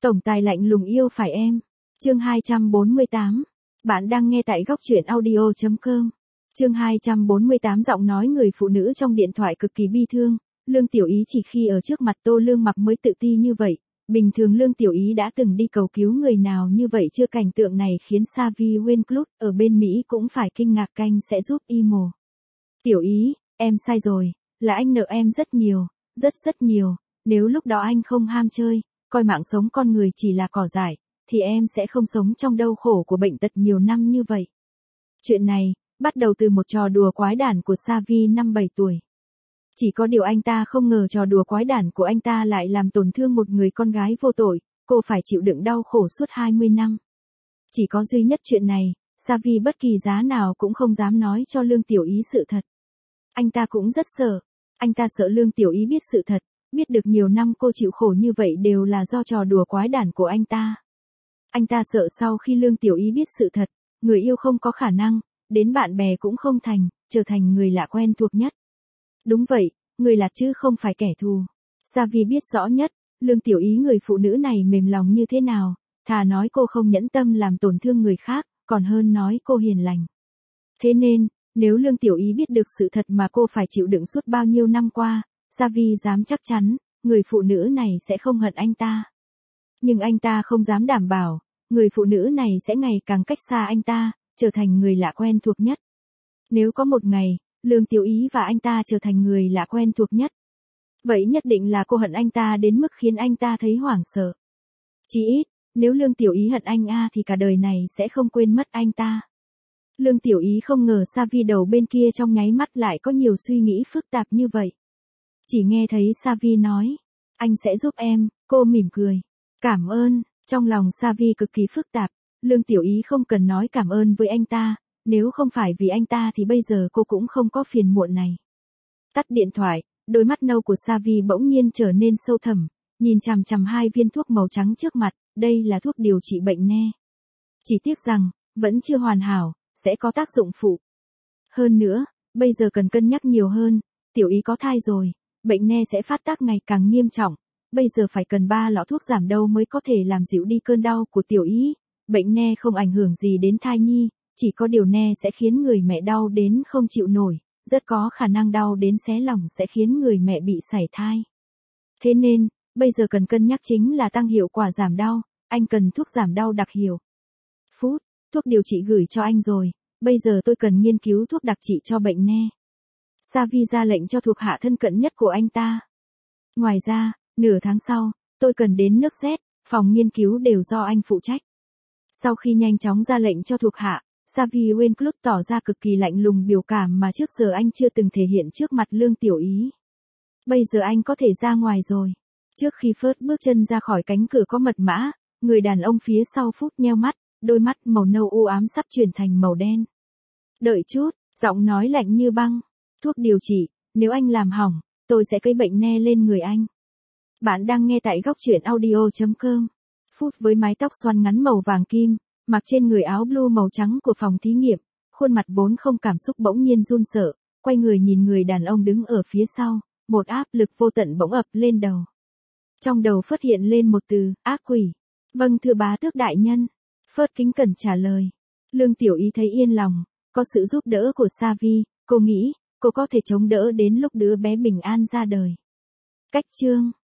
Tổng tài lạnh lùng yêu phải em. Chương 248. Bạn đang nghe tại góc truyện audio.com. Chương 248 giọng nói người phụ nữ trong điện thoại cực kỳ bi thương. Lương Tiểu Ý chỉ khi ở trước mặt Tô Lương Mặc mới tự ti như vậy. Bình thường Lương Tiểu Ý đã từng đi cầu cứu người nào như vậy chưa, cảnh tượng này khiến Xavi Winclut ở bên Mỹ cũng phải kinh ngạc. Canh sẽ giúp Imo. Tiểu Ý, em sai rồi, là anh nợ em rất nhiều, rất nhiều. Nếu lúc đó anh không ham chơi, coi mạng sống con người chỉ là cỏ dại, thì em sẽ không sống trong đau khổ của bệnh tật nhiều năm như vậy. Chuyện này, bắt đầu từ một trò đùa quái đản của Xavi năm 7 tuổi. Chỉ có điều anh ta không ngờ trò đùa quái đản của anh ta lại làm tổn thương một người con gái vô tội, cô phải chịu đựng đau khổ suốt 20 năm. Chỉ có duy nhất chuyện này, Xavi bất kỳ giá nào cũng không dám nói cho Lương Tiểu Ý sự thật. Anh ta cũng rất sợ. Anh ta sợ Lương Tiểu Ý biết sự thật, biết được nhiều năm cô chịu khổ như vậy đều là do trò đùa quái đản của anh ta. Anh ta sợ sau khi Lương Tiểu Ý biết sự thật, người yêu không có khả năng, đến bạn bè cũng không thành, trở thành người lạ quen thuộc nhất. Đúng vậy, người lạ chứ không phải kẻ thù. Xavi biết rõ nhất, Lương Tiểu Ý người phụ nữ này mềm lòng như thế nào, thà nói cô không nhẫn tâm làm tổn thương người khác, còn hơn nói cô hiền lành. Thế nên, nếu Lương Tiểu Ý biết được sự thật mà cô phải chịu đựng suốt bao nhiêu năm qua, Xavi dám chắc chắn, người phụ nữ này sẽ không hận anh ta. Nhưng anh ta không dám đảm bảo, người phụ nữ này sẽ ngày càng cách xa anh ta, trở thành người lạ quen thuộc nhất. Nếu có một ngày, Lương Tiểu Ý và anh ta trở thành người lạ quen thuộc nhất, vậy nhất định là cô hận anh ta đến mức khiến anh ta thấy hoảng sợ. Chỉ ít, nếu Lương Tiểu Ý hận anh thì cả đời này sẽ không quên mất anh ta. Lương Tiểu Ý không ngờ Xavi đầu bên kia trong nháy mắt lại có nhiều suy nghĩ phức tạp như vậy. Chỉ nghe thấy Xavi nói, anh sẽ giúp em, cô mỉm cười. Cảm ơn, trong lòng Xavi cực kỳ phức tạp, Lương Tiểu Ý không cần nói cảm ơn với anh ta, nếu không phải vì anh ta thì bây giờ cô cũng không có phiền muộn này. Tắt điện thoại, đôi mắt nâu của Xavi bỗng nhiên trở nên sâu thẳm, nhìn chằm chằm hai viên thuốc màu trắng trước mặt, đây là thuốc điều trị bệnh ne. Chỉ tiếc rằng, vẫn chưa hoàn hảo, sẽ có tác dụng phụ. Hơn nữa, bây giờ cần cân nhắc nhiều hơn, Tiểu Ý có thai rồi, bệnh ne sẽ phát tác ngày càng nghiêm trọng, bây giờ phải cần 3 lọ thuốc giảm đau mới có thể làm dịu đi cơn đau của Tiểu Ý. Bệnh ne không ảnh hưởng gì đến thai nhi, chỉ có điều ne sẽ khiến người mẹ đau đến không chịu nổi, rất có khả năng đau đến xé lòng sẽ khiến người mẹ bị sảy thai. Thế nên, bây giờ cần cân nhắc chính là tăng hiệu quả giảm đau, anh cần thuốc giảm đau đặc hiệu. Phút, thuốc điều trị gửi cho anh rồi, bây giờ tôi cần nghiên cứu thuốc đặc trị cho bệnh ne. Xavi ra lệnh cho thuộc hạ thân cận nhất của anh ta. Ngoài ra, nửa tháng sau, tôi cần đến nước Z, phòng nghiên cứu đều do anh phụ trách. Sau khi nhanh chóng ra lệnh cho thuộc hạ, Xavi Winclut tỏ ra cực kỳ lạnh lùng, biểu cảm mà trước giờ anh chưa từng thể hiện trước mặt Lương Tiểu Ý. Bây giờ anh có thể ra ngoài rồi. Trước khi Phớt bước chân ra khỏi cánh cửa có mật mã, người đàn ông phía sau Phút nheo mắt, đôi mắt màu nâu u ám sắp chuyển thành màu đen. Đợi chút, giọng nói lạnh như băng. Thuốc điều trị, nếu anh làm hỏng, tôi sẽ cấy bệnh ne lên người anh. Bạn đang nghe tại góc truyện audio.com. Phút với mái tóc xoăn ngắn màu vàng kim, mặc trên người áo blue màu trắng của phòng thí nghiệm, khuôn mặt vốn không cảm xúc bỗng nhiên run sợ, quay người nhìn người đàn ông đứng ở phía sau, một áp lực vô tận bỗng ập lên đầu. Trong đầu Phớt hiện lên một từ, ác quỷ. Vâng thưa bá tước đại nhân. Phớt kính cẩn trả lời. Lương Tiểu Ý thấy yên lòng, có sự giúp đỡ của Xavi, cô nghĩ, cô có thể chống đỡ đến lúc đứa bé bình an ra đời. Cách chương